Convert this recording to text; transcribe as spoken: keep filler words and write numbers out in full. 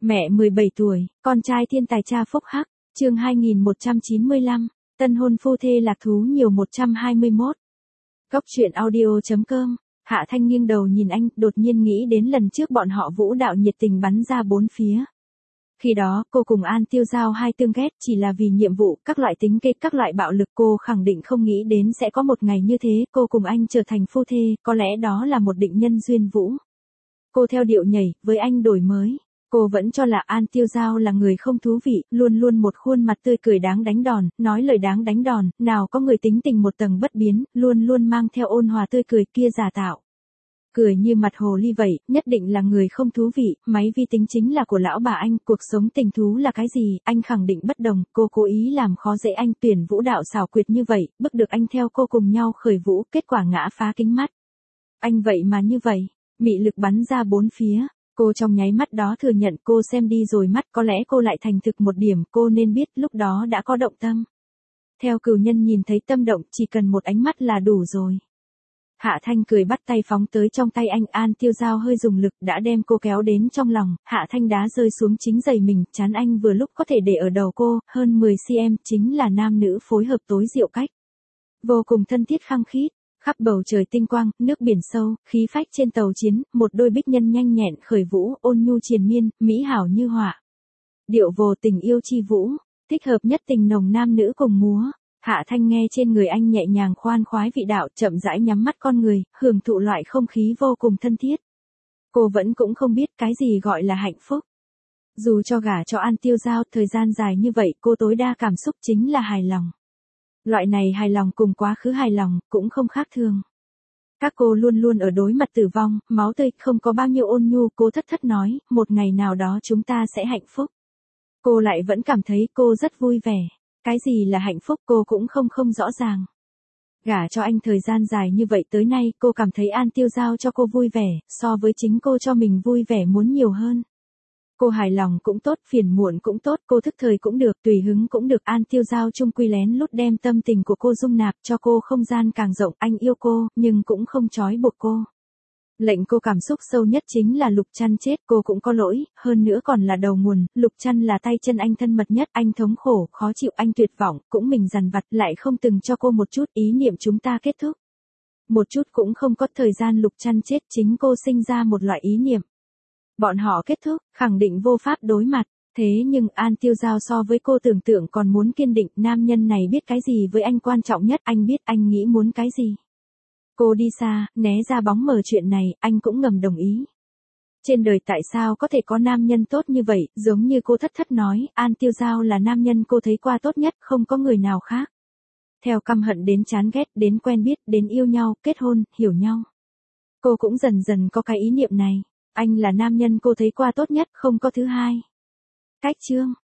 Mẹ mười bảy tuổi, con trai thiên tài cha phúc hắc, chương hai nghìn một trăm chín mươi lăm, tân hôn phu thê lạc thú nhiều một trăm hai mươi mốt. Góc truyện audio chấm com, Hạ Thanh nghiêng đầu nhìn anh, đột nhiên nghĩ đến lần trước bọn họ vũ đạo nhiệt tình bắn ra bốn phía. Khi đó, cô cùng An Tiêu Giao hai tương ghét chỉ là vì nhiệm vụ, các loại tính kế, các loại bạo lực. Cô khẳng định không nghĩ đến sẽ có một ngày như thế, cô cùng anh trở thành phu thê, có lẽ đó là một định nhân duyên vũ. Cô theo điệu nhảy, với anh đổi mới. Cô vẫn cho là An Tiêu Giao là người không thú vị, luôn luôn một khuôn mặt tươi cười đáng đánh đòn, nói lời đáng đánh đòn, nào có người tính tình một tầng bất biến, luôn luôn mang theo ôn hòa tươi cười kia giả tạo. Cười như mặt hồ ly vậy, nhất định là người không thú vị, máy vi tính chính là của lão bà anh, cuộc sống tình thú là cái gì, anh khẳng định bất đồng, cô cố ý làm khó dễ anh, tuyển vũ đạo xảo quyệt như vậy, bức được anh theo cô cùng nhau khởi vũ, kết quả ngã phá kính mắt. Anh vậy mà như vậy, mị lực bắn ra bốn phía. Cô trong nháy mắt đó thừa nhận cô xem đi rồi mắt, có lẽ cô lại thành thực một điểm, cô nên biết lúc đó đã có động tâm. Theo cửu nhân nhìn thấy tâm động, chỉ cần một ánh mắt là đủ rồi. Hạ Thanh cười bắt tay phóng tới trong tay anh. An Tiêu Giao hơi dùng lực đã đem cô kéo đến trong lòng, Hạ Thanh đá rơi xuống chính giày mình, chán anh vừa lúc có thể để ở đầu cô, hơn mười xăng-ti-mét, chính là nam nữ phối hợp tối diệu cách. Vô cùng thân thiết khăng khít. Khắp bầu trời tinh quang, nước biển sâu, khí phách trên tàu chiến, một đôi bích nhân nhanh nhẹn khởi vũ, ôn nhu triền miên, mỹ hảo như họa. Điệu vồ tình yêu chi vũ, thích hợp nhất tình nồng nam nữ cùng múa. Hạ Thanh nghe trên người anh nhẹ nhàng khoan khoái vị đạo, chậm rãi nhắm mắt con người, hưởng thụ loại không khí vô cùng thân thiết. Cô vẫn cũng không biết cái gì gọi là hạnh phúc. Dù cho gả cho An Tiêu Giao thời gian dài như vậy, cô tối đa cảm xúc chính là hài lòng. Loại này hài lòng cùng quá khứ hài lòng, cũng không khác thường. Các cô luôn luôn ở đối mặt tử vong, máu tươi, không có bao nhiêu ôn nhu. Cô thất thất nói, một ngày nào đó chúng ta sẽ hạnh phúc. Cô lại vẫn cảm thấy cô rất vui vẻ. Cái gì là hạnh phúc cô cũng không không rõ ràng. Gả cho anh thời gian dài như vậy tới nay, cô cảm thấy An Tiêu Giao cho cô vui vẻ, so với chính cô cho mình vui vẻ muốn nhiều hơn. Cô hài lòng cũng tốt, phiền muộn cũng tốt, cô thức thời cũng được, tùy hứng cũng được. An Tiêu Giao chung quy lén lút đem tâm tình của cô dung nạp cho cô không gian càng rộng. Anh yêu cô, nhưng cũng không trói buộc cô. Lệnh cô cảm xúc sâu nhất chính là Lục Trăn chết, cô cũng có lỗi, hơn nữa còn là đầu nguồn. Lục Trăn là tay chân anh thân mật nhất, anh thống khổ, khó chịu, anh tuyệt vọng, cũng mình dằn vặt, lại không từng cho cô một chút ý niệm chúng ta kết thúc. Một chút cũng không có. Thời gian Lục Trăn chết chính cô sinh ra một loại ý niệm. Bọn họ kết thúc, khẳng định vô pháp đối mặt. Thế nhưng An Tiêu Giao so với cô tưởng tượng còn muốn kiên định. Nam nhân này biết cái gì với anh quan trọng nhất, anh biết anh nghĩ muốn cái gì. Cô đi xa, né ra bóng mờ chuyện này, anh cũng ngầm đồng ý. Trên đời tại sao có thể có nam nhân tốt như vậy, giống như cô thất thất nói, An Tiêu Giao là nam nhân cô thấy qua tốt nhất, không có người nào khác. Theo căm hận đến chán ghét, đến quen biết, đến yêu nhau, kết hôn, hiểu nhau. Cô cũng dần dần có cái ý niệm này. Anh là nam nhân cô thấy qua tốt nhất, không có thứ hai. Cách chương.